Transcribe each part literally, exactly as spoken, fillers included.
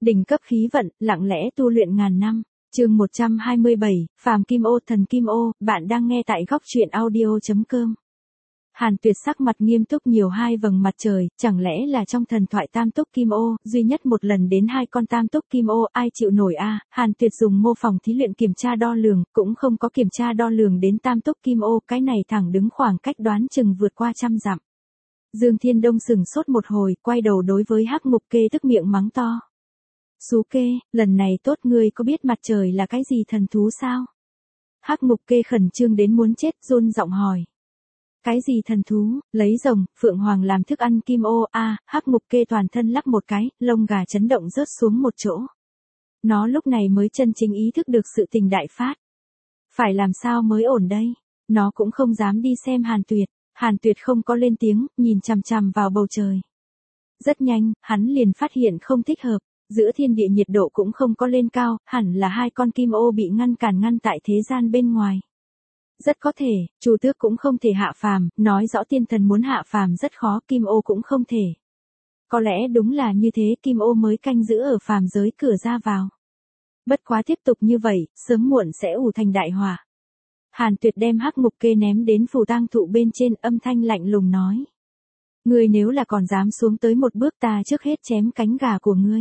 Đỉnh cấp khí vận, lặng lẽ tu luyện ngàn năm. Chương một trăm hai mươi bảy, Phàm Kim Ô thần Kim Ô, bạn đang nghe tại góc truyện audio chấm com. Hàn Tuyệt sắc mặt nghiêm túc nhiều hai vầng mặt trời, chẳng lẽ là trong thần thoại tam túc Kim Ô, duy nhất một lần đến hai con tam túc Kim Ô, ai chịu nổi a? À? Hàn Tuyệt dùng mô phỏng thí luyện kiểm tra đo lường, cũng không có kiểm tra đo lường đến tam túc Kim Ô, cái này thẳng đứng khoảng cách đoán chừng vượt qua trăm dặm. Dương Thiên Đông sừng sốt một hồi, quay đầu đối với Hắc Ngục Kê tức miệng mắng to. Sú Kê, lần này tốt, ngươi có biết mặt trời là cái gì thần thú sao? Hắc Ngục Kê khẩn trương đến muốn chết, run giọng hỏi. Cái gì thần thú? Lấy rồng, phượng hoàng làm thức ăn Kim Ô a? À, Hắc Ngục Kê toàn thân lắc một cái, lông gà chấn động rớt xuống một chỗ. Nó lúc này mới chân chính ý thức được sự tình đại phát. Phải làm sao mới ổn đây? Nó cũng không dám đi xem Hàn Tuyệt. Hàn Tuyệt không có lên tiếng, nhìn chằm chằm vào bầu trời. Rất nhanh, hắn liền phát hiện không thích hợp. Giữa thiên địa nhiệt độ cũng không có lên cao, hẳn là hai con Kim Ô bị ngăn cản ngăn tại thế gian bên ngoài. Rất có thể, Chu Tước cũng không thể hạ phàm, nói rõ tiên thần muốn hạ phàm rất khó, Kim Ô cũng không thể. Có lẽ đúng là như thế, Kim Ô mới canh giữ ở phàm giới cửa ra vào. Bất quá tiếp tục như vậy, sớm muộn sẽ ủ thành đại hỏa. Hàn Tuyệt đem Hắc Ngục Kê ném đến phù tang thụ bên trên, âm thanh lạnh lùng nói. Ngươi nếu là còn dám xuống tới một bước, ta trước hết chém cánh gà của ngươi.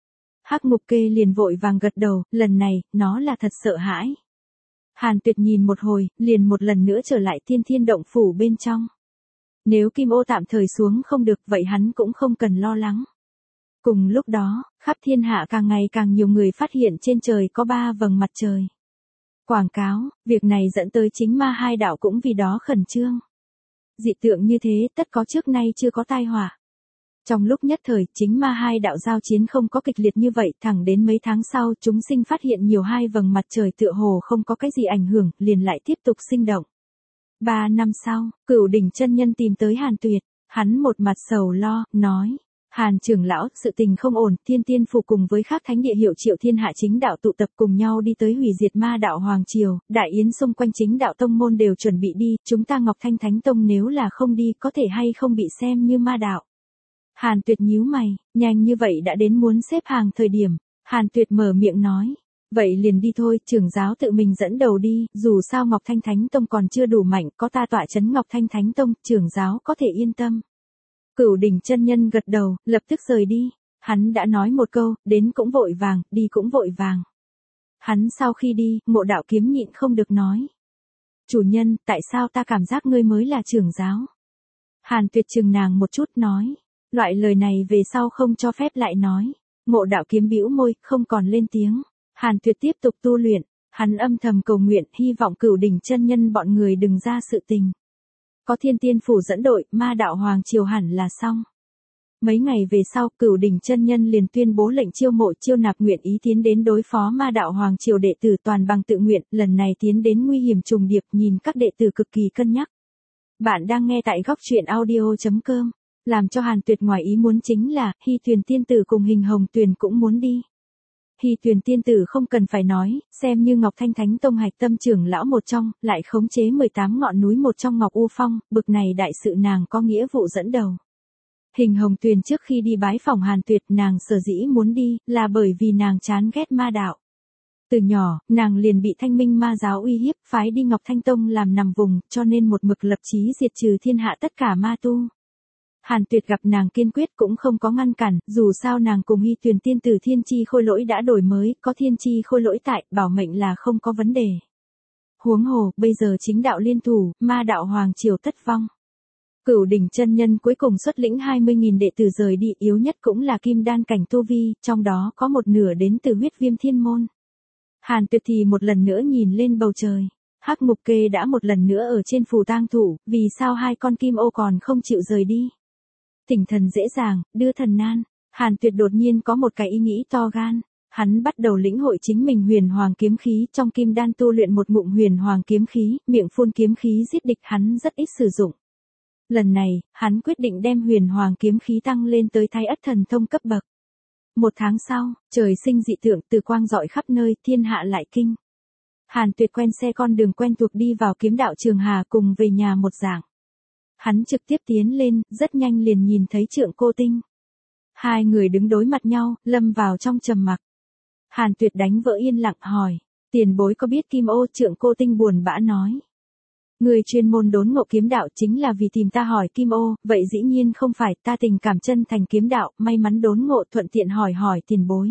Hắc Ngục Kê liền vội vàng gật đầu, lần này, nó là thật sợ hãi. Hàn Tuyệt nhìn một hồi, liền một lần nữa trở lại Tiên Thiên Động Phủ bên trong. Nếu Kim Ô tạm thời xuống không được, vậy hắn cũng không cần lo lắng. Cùng lúc đó, khắp thiên hạ càng ngày càng nhiều người phát hiện trên trời có ba vầng mặt trời. Quảng cáo, việc này dẫn tới chính ma hai đạo cũng vì đó khẩn trương. Dị tượng như thế, tất có trước nay chưa có tai họa. Trong lúc nhất thời, chính ma hai đạo giao chiến không có kịch liệt như vậy, thẳng đến mấy tháng sau, chúng sinh phát hiện nhiều hai vầng mặt trời tựa hồ không có cái gì ảnh hưởng, liền lại tiếp tục sinh động. Ba năm sau, Cửu Đỉnh chân nhân tìm tới Hàn Tuyệt, hắn một mặt sầu lo, nói. Hàn trưởng lão, sự tình không ổn, Thiên Tiên Phủ cùng với các thánh địa hiệu triệu thiên hạ chính đạo tụ tập cùng nhau đi tới hủy diệt ma đạo Hoàng Triều, đại yến xung quanh chính đạo tông môn đều chuẩn bị đi, chúng ta Ngọc Thanh Thánh Tông nếu là không đi có thể hay không bị xem như ma đạo. Hàn Tuyệt nhíu mày, nhanh như vậy đã đến muốn xếp hàng thời điểm, Hàn Tuyệt mở miệng nói. Vậy liền đi thôi, trưởng giáo tự mình dẫn đầu đi, dù sao Ngọc Thanh Thánh Tông còn chưa đủ mạnh, có ta tọa chấn Ngọc Thanh Thánh Tông, trưởng giáo có thể yên tâm. Cửu Đỉnh chân nhân gật đầu, lập tức rời đi. Hắn đã nói một câu, đến cũng vội vàng, đi cũng vội vàng. Hắn sau khi đi, Ngộ Đạo Kiếm nhịn không được nói. Chủ nhân, tại sao ta cảm giác ngươi mới là trưởng giáo? Hàn Tuyệt chừng nàng một chút nói. Loại lời này về sau không cho phép lại nói. Ngộ Đạo Kiếm bĩu môi, không còn lên tiếng. Hàn Tuyệt tiếp tục tu luyện. Hắn âm thầm cầu nguyện, hy vọng Cửu Đỉnh chân nhân bọn người đừng ra sự tình. Có Thiên Tiên Phủ dẫn đội, ma đạo Hoàng Triều hẳn là xong. Mấy ngày về sau, Cửu Đỉnh chân nhân liền tuyên bố lệnh chiêu mộ chiêu nạp nguyện ý tiến đến đối phó ma đạo Hoàng Triều đệ tử toàn bằng tự nguyện, lần này tiến đến nguy hiểm trùng điệp, nhìn các đệ tử cực kỳ cân nhắc. Bạn đang nghe tại góc truyện audio chấm com. Làm cho Hàn Tuyệt ngoài ý muốn chính là, Hy Tuyền tiên tử cùng Hình Hồng Tuyền cũng muốn đi. Hy Tuyền tiên tử không cần phải nói, xem như Ngọc Thanh Thánh Tông hạch tâm trưởng lão một trong, lại khống chế mười tám ngọn núi một trong Ngọc U Phong, bực này đại sự nàng có nghĩa vụ dẫn đầu. Hình Hồng Tuyền trước khi đi bái phỏng Hàn Tuyệt, nàng sở dĩ muốn đi, là bởi vì nàng chán ghét ma đạo. Từ nhỏ, nàng liền bị Thanh Minh ma giáo uy hiếp, phái đi Ngọc Thanh Tông làm nằm vùng, cho nên một mực lập chí diệt trừ thiên hạ tất cả ma tu. Hàn Tuyệt gặp nàng kiên quyết cũng không có ngăn cản, dù sao nàng cùng Hy Tuyền tiên tử thiên chi khôi lỗi đã đổi mới, có thiên chi khôi lỗi tại, bảo mệnh là không có vấn đề. Huống hồ, bây giờ chính đạo liên thủ, ma đạo Hoàng Triều tất vong. Cửu Đỉnh chân nhân cuối cùng xuất lĩnh hai mươi nghìn đệ tử rời đi, yếu nhất cũng là kim đan cảnh tu vi, trong đó có một nửa đến từ huyết viêm thiên môn. Hàn Tuyệt thì một lần nữa nhìn lên bầu trời. Hắc Ngục Kê đã một lần nữa ở trên phù tang thụ, vì sao hai con Kim Ô còn không chịu rời đi? Tỉnh thần dễ dàng, đưa thần nan. Hàn Tuyệt đột nhiên có một cái ý nghĩ to gan. Hắn bắt đầu lĩnh hội chính mình huyền hoàng kiếm khí, trong kim đan tu luyện một ngụm huyền hoàng kiếm khí, miệng phun kiếm khí giết địch hắn rất ít sử dụng. Lần này, hắn quyết định đem huyền hoàng kiếm khí tăng lên tới Thái Ất thần thông cấp bậc. Một tháng sau, trời sinh dị tượng, từ quang rọi khắp nơi, thiên hạ lại kinh. Hàn Tuyệt quen xe con đường quen thuộc đi vào kiếm đạo Trường Hà cùng về nhà một dạng. Hắn trực tiếp tiến lên, rất nhanh liền nhìn thấy Trượng Cô Tinh. Hai người đứng đối mặt nhau, lâm vào trong trầm mặc. Hàn Tuyệt đánh vỡ yên lặng hỏi, tiền bối có biết Kim Ô? Trượng Cô Tinh buồn bã nói. Người chuyên môn đốn ngộ kiếm đạo chính là vì tìm ta hỏi Kim Ô, vậy dĩ nhiên không phải, ta tình cảm chân thành kiếm đạo, may mắn đốn ngộ thuận tiện hỏi hỏi tiền bối.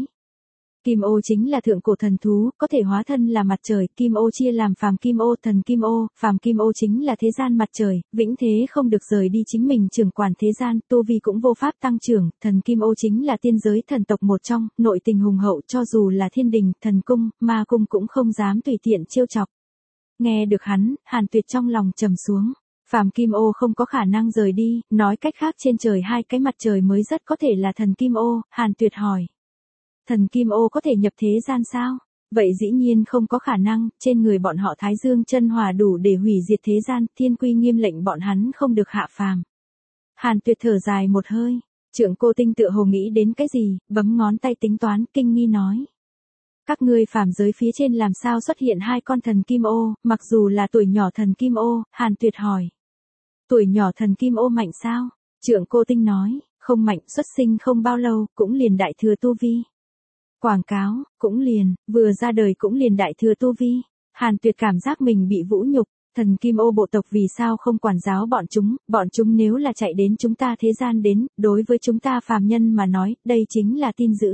Kim Ô chính là thượng cổ thần thú, có thể hóa thân là mặt trời, Kim Ô chia làm phàm Kim Ô, thần Kim Ô, phàm Kim Ô chính là thế gian mặt trời, vĩnh thế không được rời đi chính mình trưởng quản thế gian, tu vi cũng vô pháp tăng trưởng, thần Kim Ô chính là tiên giới thần tộc một trong, nội tình hùng hậu cho dù là thiên đình, thần cung, ma cung cũng không dám tùy tiện trêu chọc. Nghe được hắn, Hàn Tuyệt trong lòng trầm xuống. Phàm Kim Ô không có khả năng rời đi, nói cách khác trên trời hai cái mặt trời mới rất có thể là thần Kim Ô, Hàn Tuyệt hỏi. Thần Kim Ô có thể nhập thế gian sao? Vậy dĩ nhiên không có khả năng, trên người bọn họ Thái Dương chân hỏa đủ để hủy diệt thế gian, thiên quy nghiêm lệnh bọn hắn không được hạ phàm. Hàn Tuyệt thở dài một hơi, Trượng Cô Tinh tựa hồ nghĩ đến cái gì, bấm ngón tay tính toán, kinh nghi nói. Các ngươi phàm giới phía trên làm sao xuất hiện hai con thần Kim Ô, mặc dù là tuổi nhỏ thần Kim Ô, Hàn Tuyệt hỏi. Tuổi nhỏ thần Kim Ô mạnh sao? Trượng Cô Tinh nói, không mạnh, xuất sinh không bao lâu, cũng liền đại thừa tu vi. Quảng cáo, cũng liền, vừa ra đời cũng liền đại thừa tu vi. Hàn Tuyệt cảm giác mình bị vũ nhục, thần Kim Ô bộ tộc vì sao không quản giáo bọn chúng, bọn chúng nếu là chạy đến chúng ta thế gian đến, đối với chúng ta phàm nhân mà nói, đây chính là tin dữ.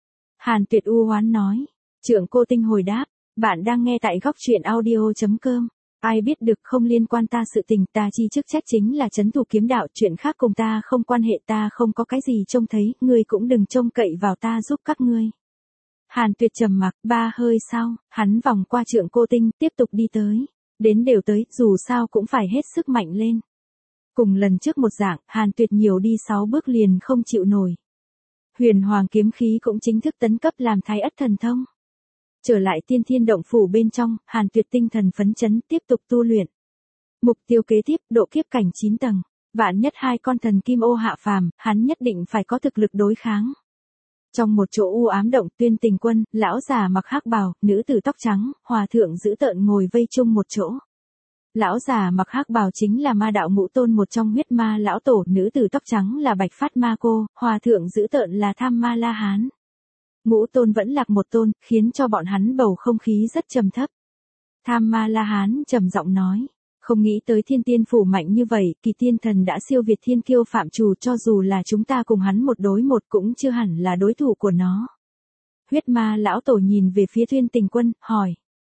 Hàn Tuyệt u oán nói, Trượng Cô Tinh hồi đáp, bạn đang nghe tại góc truyện audio chấm com. Ai biết được không liên quan ta sự tình, ta chi chức trách chính là trấn thủ kiếm đạo, chuyện khác cùng ta không quan hệ, ta không có cái gì trông thấy, ngươi cũng đừng trông cậy vào ta giúp các ngươi. Hàn Tuyệt trầm mặc, ba hơi sau, hắn vòng qua Trượng Cô Tinh, tiếp tục đi tới. Đến đều tới, dù sao cũng phải hết sức mạnh lên. Cùng lần trước một dạng, Hàn Tuyệt nhiều đi sáu bước liền không chịu nổi. Huyền Hoàng kiếm khí cũng chính thức tấn cấp làm Thái Ất thần thông. Trở lại Tiên Thiên động phủ bên trong, Hàn Tuyệt tinh thần phấn chấn, tiếp tục tu luyện. Mục tiêu kế tiếp, độ kiếp cảnh chín tầng. Vạn nhất hai con thần Kim Ô hạ phàm, hắn nhất định phải có thực lực đối kháng. Trong một chỗ u ám động, Tuyên Tình Quân, lão già mặc hắc bào, nữ tử tóc trắng, hòa thượng dữ tợn ngồi vây chung một chỗ. Lão già mặc hắc bào chính là ma đạo ngũ tôn một trong huyết ma lão tổ, nữ tử tóc trắng là Bạch Phát Ma Cô, hòa thượng dữ tợn là Tham Ma La Hán. Ngũ tôn vẫn lạc một tôn, khiến cho bọn hắn bầu không khí rất trầm thấp. Tham Ma La Hán trầm giọng nói, không nghĩ tới Thiên Tiên phủ mạnh như vậy, Kỳ Tiên Thần đã siêu việt thiên kiêu phạm trù, cho dù là chúng ta cùng hắn một đối một cũng chưa hẳn là đối thủ của nó. Huyết ma lão tổ nhìn về phía Tuyên Tình Quân, hỏi.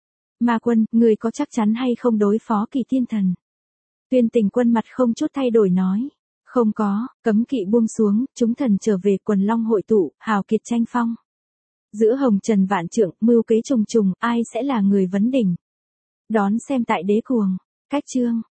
Ma Quân, người có chắc chắn hay không đối phó Kỳ Tiên Thần? Tuyên Tình Quân mặt không chút thay đổi nói. Không có, cấm kỵ buông xuống, chúng thần trở về, quần long hội tụ, hào kiệt tranh phong. Giữa hồng trần vạn trượng, mưu kế trùng trùng, ai sẽ là người vấn đỉnh? Đón xem tại Đế Cuồng. Cách chương.